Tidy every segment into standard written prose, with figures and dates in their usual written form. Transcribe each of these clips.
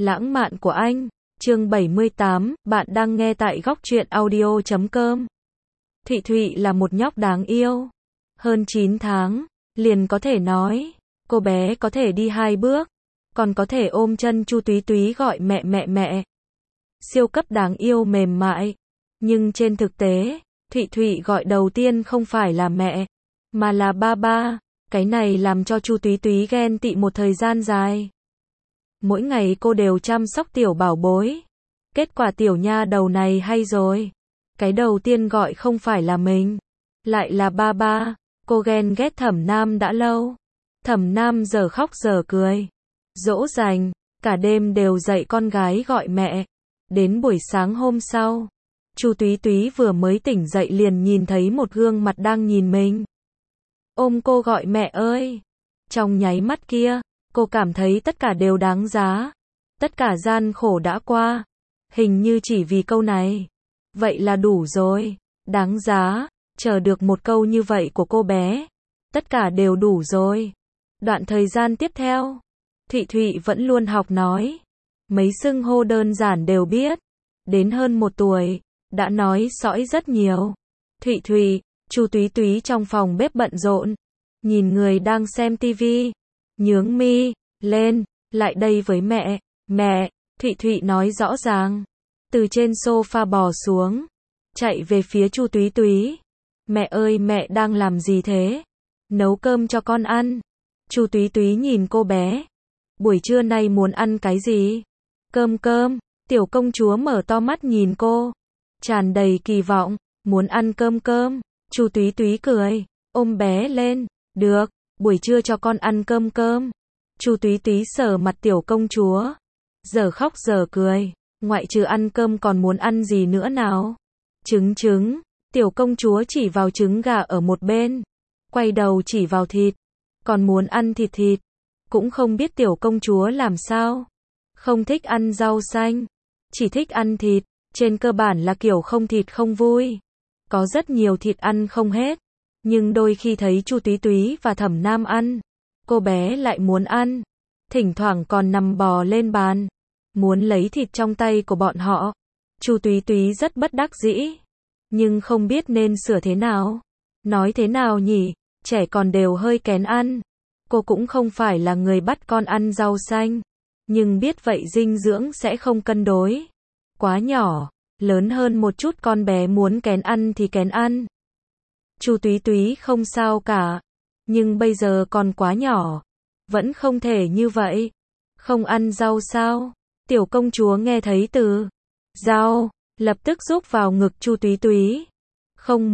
Lãng mạn của anh, chương 78, bạn đang nghe tại góc truyện audio.com. Thị Thụy là một nhóc đáng yêu. Hơn 9 tháng, liền có thể nói, cô bé có thể đi 2 bước, còn có thể ôm chân Chu Túy Túy gọi mẹ mẹ mẹ. Siêu cấp đáng yêu mềm mại. Nhưng trên thực tế, Thụy Thụy gọi đầu tiên không phải là mẹ, mà là ba ba. Cái này làm cho Chu Túy Túy ghen tị một thời gian dài. Mỗi ngày cô đều chăm sóc tiểu bảo bối. Kết quả tiểu nha đầu này hay rồi. Cái đầu tiên gọi không phải là mình, lại là ba ba. Cô ghen ghét Thẩm Nam đã lâu. Thẩm Nam giờ khóc giờ cười. Dỗ dành, cả đêm đều dạy con gái gọi mẹ. Đến buổi sáng hôm sau, Chu Túy Túy vừa mới tỉnh dậy liền nhìn thấy một gương mặt đang nhìn mình. Ôm cô gọi mẹ ơi. Trong nháy mắt kia, cô cảm thấy tất cả đều đáng giá. Tất cả gian khổ đã qua. Hình như chỉ vì câu này. Vậy là đủ rồi. Đáng giá. Chờ được một câu như vậy của cô bé. Tất cả đều đủ rồi. Đoạn thời gian tiếp theo, Thụy Thụy vẫn luôn học nói. Mấy xưng hô đơn giản đều biết. Đến hơn 1 tuổi, đã nói sõi rất nhiều. Thụy Thụy, Chu Túy Túy trong phòng bếp bận rộn. Nhìn người đang xem tivi. Nhướng mi, lên, lại đây với mẹ. Mẹ, Thụy Thụy nói rõ ràng. Từ trên sofa bò xuống. Chạy về phía Chu Túy Túy. Mẹ ơi mẹ đang làm gì thế? Nấu cơm cho con ăn. Chu Túy Túy nhìn cô bé. Buổi trưa nay muốn ăn cái gì? Cơm. Tiểu công chúa mở to mắt nhìn cô. Tràn đầy kỳ vọng. Muốn ăn cơm. Chu Túy Túy cười. Ôm bé lên. Được, buổi trưa cho con ăn cơm. Chu Túy Túy sờ mặt tiểu công chúa. Giờ khóc giờ cười. Ngoại trừ ăn cơm còn muốn ăn gì nữa nào? Trứng. Tiểu công chúa chỉ vào trứng gà ở một bên. Quay đầu chỉ vào thịt. Còn muốn ăn thịt. Cũng không biết tiểu công chúa làm sao. Không thích ăn rau xanh. Chỉ thích ăn thịt. Trên cơ bản là kiểu không thịt không vui. Có rất nhiều thịt ăn không hết. Nhưng đôi khi thấy Chu Túy Túy và Thẩm Nam ăn, cô bé lại muốn ăn. Thỉnh thoảng còn nằm bò lên bàn, muốn lấy thịt trong tay của bọn họ. Chu Túy Túy rất bất đắc dĩ, nhưng không biết nên sửa thế nào. Nói thế nào nhỉ, trẻ còn đều hơi kén ăn. Cô cũng không phải là người bắt con ăn rau xanh, nhưng biết vậy dinh dưỡng sẽ không cân đối. Quá nhỏ, lớn hơn một chút con bé muốn kén ăn thì kén ăn. Chu Túy Túy không sao cả, nhưng bây giờ còn quá nhỏ, vẫn không thể như vậy. Không ăn rau sao? Tiểu công chúa nghe thấy từ rau, lập tức rúc vào ngực Chu Túy Túy. Không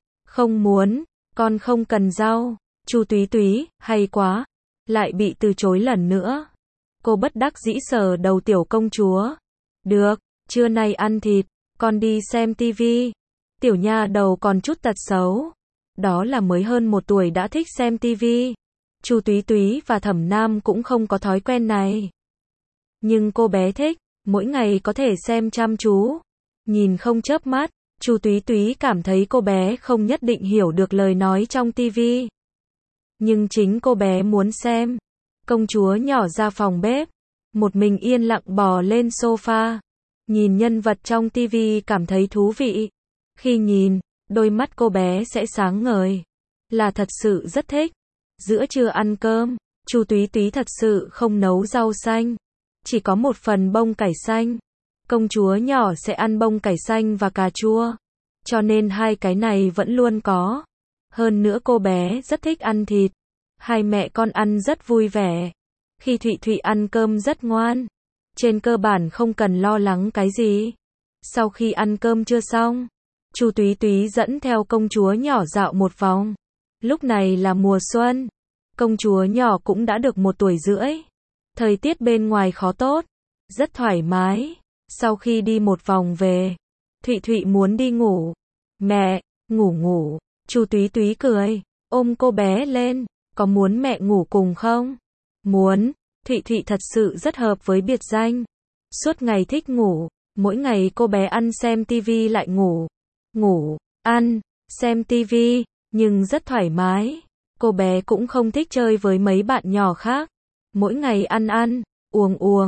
muốn, con không cần rau. Chu Túy Túy, hay quá, lại bị từ chối lần nữa. Cô bất đắc dĩ sờ đầu tiểu công chúa. Được, trưa nay ăn thịt, con đi xem tivi. Tiểu nha đầu còn chút tật xấu. Đó là mới hơn 1 tuổi đã thích xem tivi. Chu Túy Túy và Thẩm Nam cũng không có thói quen này. Nhưng cô bé thích, mỗi ngày có thể xem chăm chú. Nhìn không chớp mắt, Chu Túy Túy cảm thấy cô bé không nhất định hiểu được lời nói trong tivi. Nhưng chính cô bé muốn xem. Công chúa nhỏ ra phòng bếp. Một mình yên lặng bò lên sofa. Nhìn nhân vật trong tivi cảm thấy thú vị. Khi nhìn, đôi mắt cô bé sẽ sáng ngời. Là thật sự rất thích. Giữa trưa ăn cơm, Chu Túy Túy thật sự không nấu rau xanh. Chỉ có một phần bông cải xanh. Công chúa nhỏ sẽ ăn bông cải xanh và cà chua. Cho nên hai cái này vẫn luôn có. Hơn nữa cô bé rất thích ăn thịt. Hai mẹ con ăn rất vui vẻ. Khi Thụy Thụy ăn cơm rất ngoan. Trên cơ bản không cần lo lắng cái gì. Sau khi ăn cơm chưa xong, Chu Túy Túy dẫn theo công chúa nhỏ dạo một vòng. Lúc này là mùa xuân. Công chúa nhỏ cũng đã được 1 tuổi rưỡi. Thời tiết bên ngoài khó tốt. Rất thoải mái. Sau khi đi một vòng về, Thụy Thụy muốn đi ngủ. Mẹ, ngủ. Chu Túy Túy cười. Ôm cô bé lên. Có muốn mẹ ngủ cùng không? Muốn. Thụy Thụy thật sự rất hợp với biệt danh. Suốt ngày thích ngủ. Mỗi ngày cô bé ăn xem tivi lại ngủ. Ngủ, ăn, xem tivi, nhưng rất thoải mái. Cô bé cũng không thích chơi với mấy bạn nhỏ khác. Mỗi ngày ăn, uống,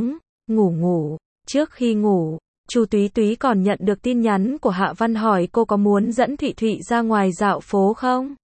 ngủ. Trước khi ngủ, Chu Túy Túy còn nhận được tin nhắn của Hạ Văn hỏi cô có muốn dẫn Thụy Thụy ra ngoài dạo phố không?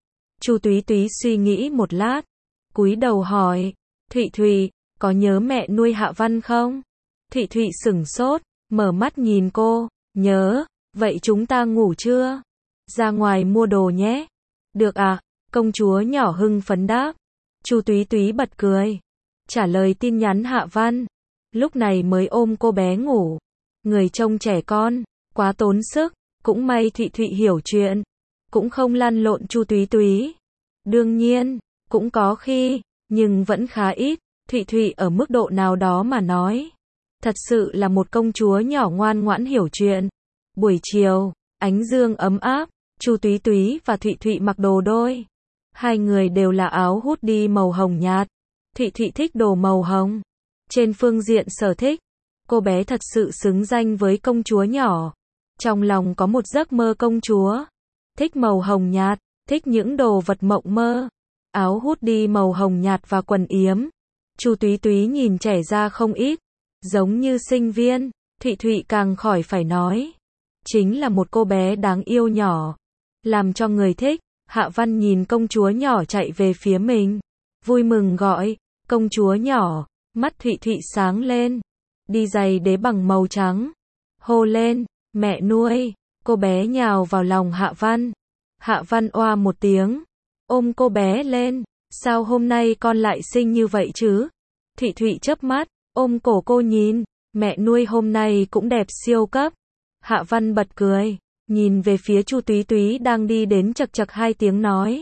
Chu Túy Túy suy nghĩ một lát, cúi đầu hỏi, Thụy Thụy, có nhớ mẹ nuôi Hạ Văn không? Thụy Thụy sửng sốt, mở mắt nhìn cô, nhớ, vậy chúng ta ngủ chưa? Ra ngoài mua đồ nhé. Được à? Công chúa nhỏ hưng phấn đáp. Chu Túy Túy bật cười, trả lời tin nhắn Hạ Văn, lúc này mới ôm cô bé ngủ. Người trông trẻ con, quá tốn sức, cũng may Thụy Thụy hiểu chuyện, cũng không lăn lộn Chu Túy Túy. Đương nhiên, cũng có khi, nhưng vẫn khá ít, Thụy Thụy ở mức độ nào đó mà nói. Thật sự là một công chúa nhỏ ngoan ngoãn hiểu chuyện. Buổi chiều, ánh dương ấm áp, Chu Túy Túy và Thụy Thụy mặc đồ đôi. Hai người đều là áo hoodie màu hồng nhạt. Thụy Thụy thích đồ màu hồng. Trên phương diện sở thích, cô bé thật sự xứng danh với công chúa nhỏ. Trong lòng có một giấc mơ công chúa. Thích màu hồng nhạt, thích những đồ vật mộng mơ. Áo hoodie màu hồng nhạt và quần yếm. Chu Túy Túy nhìn trẻ ra không ít, giống như sinh viên. Thụy Thụy càng khỏi phải nói, chính là một cô bé đáng yêu nhỏ, làm cho người thích. Hạ Văn nhìn công chúa nhỏ chạy về phía mình, vui mừng gọi, công chúa nhỏ. Mắt Thụy Thụy sáng lên, đi giày đế bằng màu trắng, hô lên, mẹ nuôi. Cô bé nhào vào lòng Hạ Văn. Hạ Văn oa một tiếng, ôm cô bé lên, sao hôm nay con lại xinh như vậy chứ? Thụy Thụy chớp mắt, ôm cổ cô nhìn, mẹ nuôi hôm nay cũng đẹp siêu cấp. Hạ Văn bật cười, nhìn về phía Chu Túy Túy đang đi đến chậc chậc hai tiếng nói.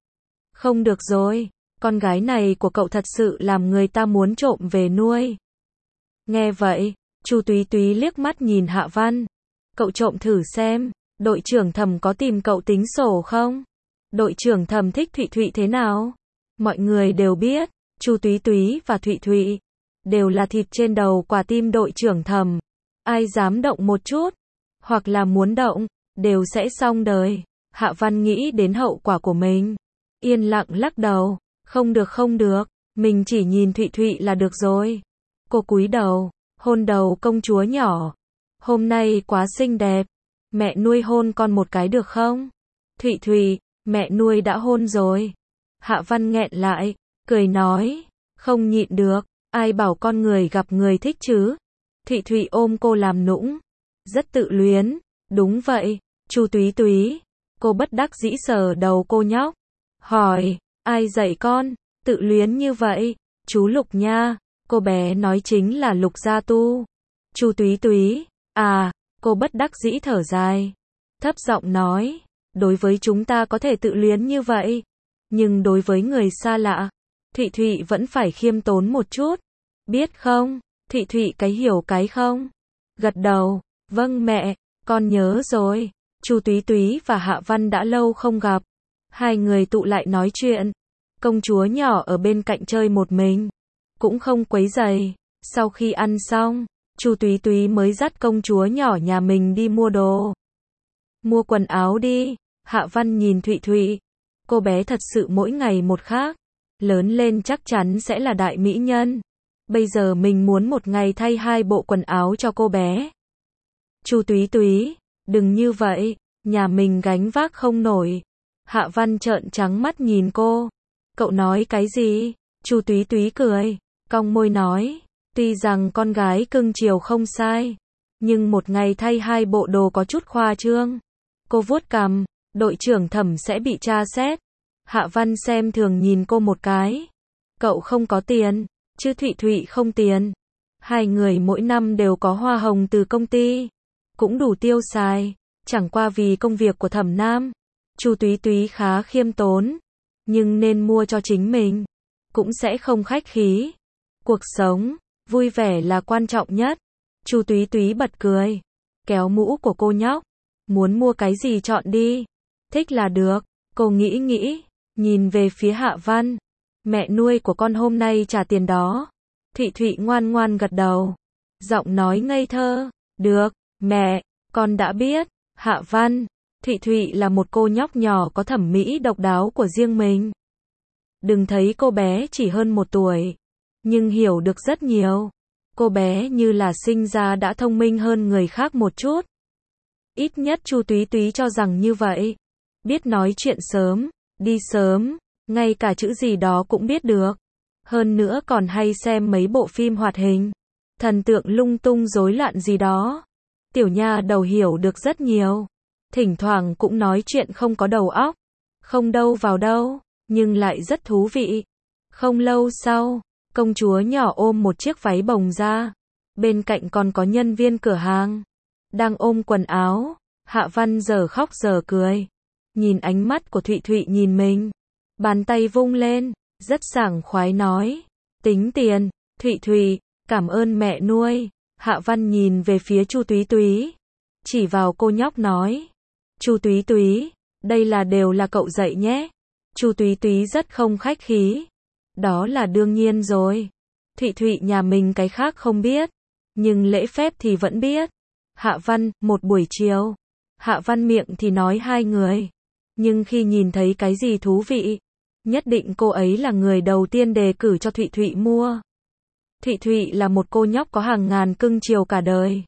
Không được rồi, con gái này của cậu thật sự làm người ta muốn trộm về nuôi. Nghe vậy, Chu Túy Túy liếc mắt nhìn Hạ Văn. Cậu trộm thử xem, đội trưởng Thẩm có tìm cậu tính sổ không? Đội trưởng Thẩm thích Thụy Thụy thế nào? Mọi người đều biết, Chu Túy Túy và Thụy Thụy đều là thịt trên đầu quả tim đội trưởng Thẩm. Ai dám động một chút, hoặc là muốn động, đều sẽ xong đời. Hạ Văn nghĩ đến hậu quả của mình, yên lặng lắc đầu, không được không được, mình chỉ nhìn Thụy Thụy là được rồi. Cô cúi đầu, hôn đầu công chúa nhỏ. Hôm nay quá xinh đẹp, mẹ nuôi hôn con một cái được không? Thụy Thụy, mẹ nuôi đã hôn rồi. Hạ Văn nghẹn lại, cười nói, không nhịn được, ai bảo con người gặp người thích chứ? Thụy Thụy ôm cô làm nũng, rất tự luyến. Đúng vậy, Chu Túy Túy. Cô bất đắc dĩ sờ đầu cô nhóc, hỏi, ai dạy con tự luyến như vậy? Chú Lục nha. Cô bé nói chính là Lục Gia Tu. Chu Túy Túy, à, cô bất đắc dĩ thở dài, thấp giọng nói, đối với chúng ta có thể tự luyến như vậy, nhưng đối với người xa lạ, Thụy Thụy vẫn phải khiêm tốn một chút, biết không? Thụy Thụy cái hiểu cái không? Gật đầu, vâng mẹ, con nhớ rồi. Chu Túy Túy và Hạ Văn đã lâu không gặp, hai người tụ lại nói chuyện. Công chúa nhỏ ở bên cạnh chơi một mình, cũng không quấy rầy. Sau khi ăn xong, Chu Túy Túy mới dắt công chúa nhỏ nhà mình đi mua đồ. Mua quần áo đi. Hạ Văn nhìn Thụy Thụy, cô bé thật sự mỗi ngày một khác, lớn lên chắc chắn sẽ là đại mỹ nhân. Bây giờ mình muốn một ngày thay 2 bộ quần áo cho cô bé. Chu Túy Túy, đừng như vậy, nhà mình gánh vác không nổi. Hạ Văn trợn trắng mắt nhìn cô. Cậu nói cái gì? Chu Túy Túy cười, cong môi nói, tuy rằng con gái cưng chiều không sai, nhưng một ngày thay 2 bộ đồ có chút khoa trương. Cô vuốt cằm, đội trưởng Thẩm sẽ bị tra xét. Hạ Văn xem thường nhìn cô một cái. Cậu không có tiền, chứ Thụy Thụy không tiền. Hai người mỗi năm đều có hoa hồng từ công ty, cũng đủ tiêu xài, chẳng qua vì công việc của Thẩm Nam. Chu Túy Túy khá khiêm tốn, nhưng nên mua cho chính mình, cũng sẽ không khách khí. Cuộc sống vui vẻ là quan trọng nhất. Chu Túy Túy bật cười, kéo mũ của cô nhóc, muốn mua cái gì chọn đi, thích là được. Cô nghĩ, nhìn về phía Hạ Văn, mẹ nuôi của con hôm nay trả tiền đó. Thụy Thụy ngoan ngoan gật đầu, giọng nói ngây thơ, được, mẹ, con đã biết. Hạ Văn, Thụy Thụy là một cô nhóc nhỏ có thẩm mỹ độc đáo của riêng mình. Đừng thấy cô bé chỉ hơn 1 tuổi, nhưng hiểu được rất nhiều. Cô bé như là sinh ra đã thông minh hơn người khác một chút. Ít nhất Chu Túy Túy cho rằng như vậy. Biết nói chuyện sớm, đi sớm, ngay cả chữ gì đó cũng biết được. Hơn nữa còn hay xem mấy bộ phim hoạt hình. Thần tượng lung tung rối loạn gì đó. Tiểu nha đầu hiểu được rất nhiều. Thỉnh thoảng cũng nói chuyện không có đầu óc. Không đâu vào đâu, nhưng lại rất thú vị. Không lâu sau, công chúa nhỏ ôm một chiếc váy bồng ra. Bên cạnh còn có nhân viên cửa hàng. Đang ôm quần áo. Hạ Văn giờ khóc giờ cười. Nhìn ánh mắt của Thụy Thụy nhìn mình. Bàn tay vung lên, rất sảng khoái nói. Tính tiền, Thụy Thụy, cảm ơn mẹ nuôi. Hạ Văn nhìn về phía Chu Túy Túy. Chỉ vào cô nhóc nói. Chu Túy Túy, đây là đều là cậu dạy nhé. Chu Túy Túy rất không khách khí. Đó là đương nhiên rồi. Thụy Thụy nhà mình cái khác không biết. Nhưng lễ phép thì vẫn biết. Hạ Văn, một buổi chiều. Hạ Văn miệng thì nói hai người. Nhưng khi nhìn thấy cái gì thú vị, nhất định cô ấy là người đầu tiên đề cử cho Thụy Thụy mua. Thụy Thụy là một cô nhóc có hàng ngàn cưng chiều cả đời.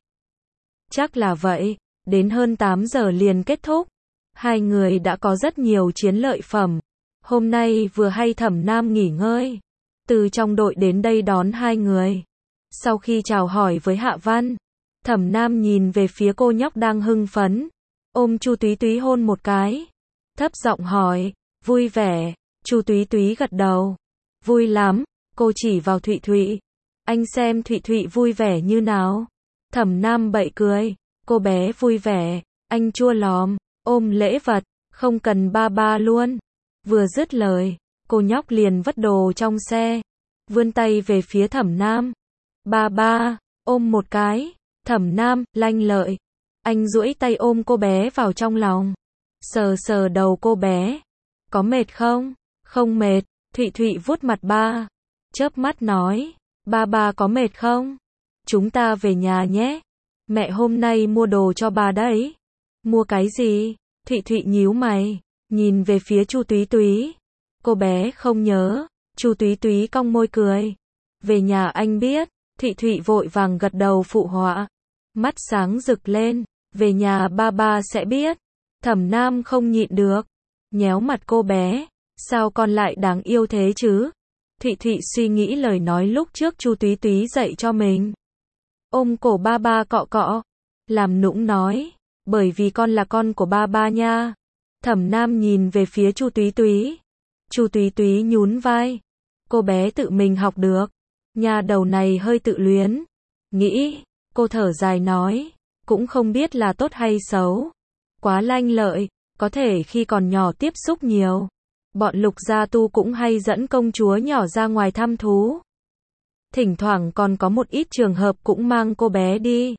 Chắc là vậy, đến hơn 8 giờ liền kết thúc. Hai người đã có rất nhiều chiến lợi phẩm. Hôm nay vừa hay Thẩm Nam nghỉ ngơi. Từ trong đội đến đây đón hai người. Sau khi chào hỏi với Hạ Văn, Thẩm Nam nhìn về phía cô nhóc đang hưng phấn. Ôm Chu Túy Túy hôn một cái. Thấp giọng hỏi, vui vẻ. Chu Túy Túy gật đầu. Vui lắm, cô chỉ vào Thụy Thụy. Anh xem Thụy Thụy vui vẻ như nào. Thẩm Nam bậy cười. Cô bé vui vẻ, anh chua lòm, ôm lễ vật, không cần ba ba luôn. Vừa dứt lời, cô nhóc liền vất đồ trong xe. Vươn tay về phía Thẩm Nam. Ba ba, ôm một cái. Thẩm Nam, lanh lợi. Anh duỗi tay ôm cô bé vào trong lòng. Sờ sờ đầu cô bé. Có mệt không? Không mệt. Thụy Thụy vuốt mặt ba. Chớp mắt nói. Ba ba có mệt không? Chúng ta về nhà nhé. Mẹ hôm nay mua đồ cho bà đấy. Mua cái gì? Thụy Thụy nhíu mày. Nhìn về phía Chu Túy Túy. Cô bé không nhớ. Chu Túy Túy cong môi cười. Về nhà anh biết. Thụy Thụy vội vàng gật đầu phụ họa. Mắt sáng rực lên. Về nhà ba ba sẽ biết. Thẩm Nam không nhịn được. Nhéo mặt cô bé. Sao con lại đáng yêu thế chứ? Thụy Thụy suy nghĩ lời nói lúc trước Chu Túy Túy dạy cho mình. Ôm cổ ba ba cọ cọ. Làm nũng nói. Bởi vì con là con của ba ba nha. Thẩm Nam nhìn về phía Chu Túy Túy. Chu Túy Túy nhún vai. Cô bé tự mình học được. Nha đầu này hơi tự luyến. Nghĩ. Cô thở dài nói. Cũng không biết là tốt hay xấu. Quá lanh lợi. Có thể khi còn nhỏ tiếp xúc nhiều. Bọn Lục Gia Tu cũng hay dẫn công chúa nhỏ ra ngoài thăm thú. Thỉnh thoảng còn có một ít trường hợp cũng mang cô bé đi.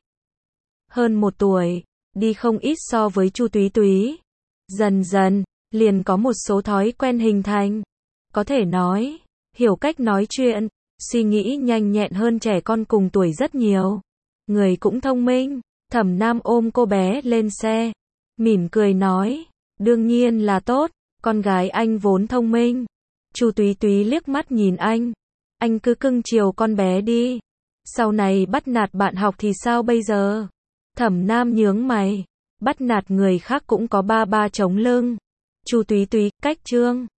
Hơn 1 tuổi, đi không ít so với Chu Túy Túy. Dần dần, liền có một số thói quen hình thành. Có thể nói, hiểu cách nói chuyện, suy nghĩ nhanh nhẹn hơn trẻ con cùng tuổi rất nhiều. Người cũng thông minh. Thẩm Nam ôm cô bé lên xe. Mỉm cười nói, đương nhiên là tốt, con gái anh vốn thông minh. Chu Túy Túy liếc mắt nhìn anh cứ cưng chiều con bé đi. Sau này bắt nạt bạn học thì sao bây giờ? Thẩm Nam nhướng mày. Bắt nạt người khác cũng có ba ba chống lưng. Chu Túy Túy, cách chương.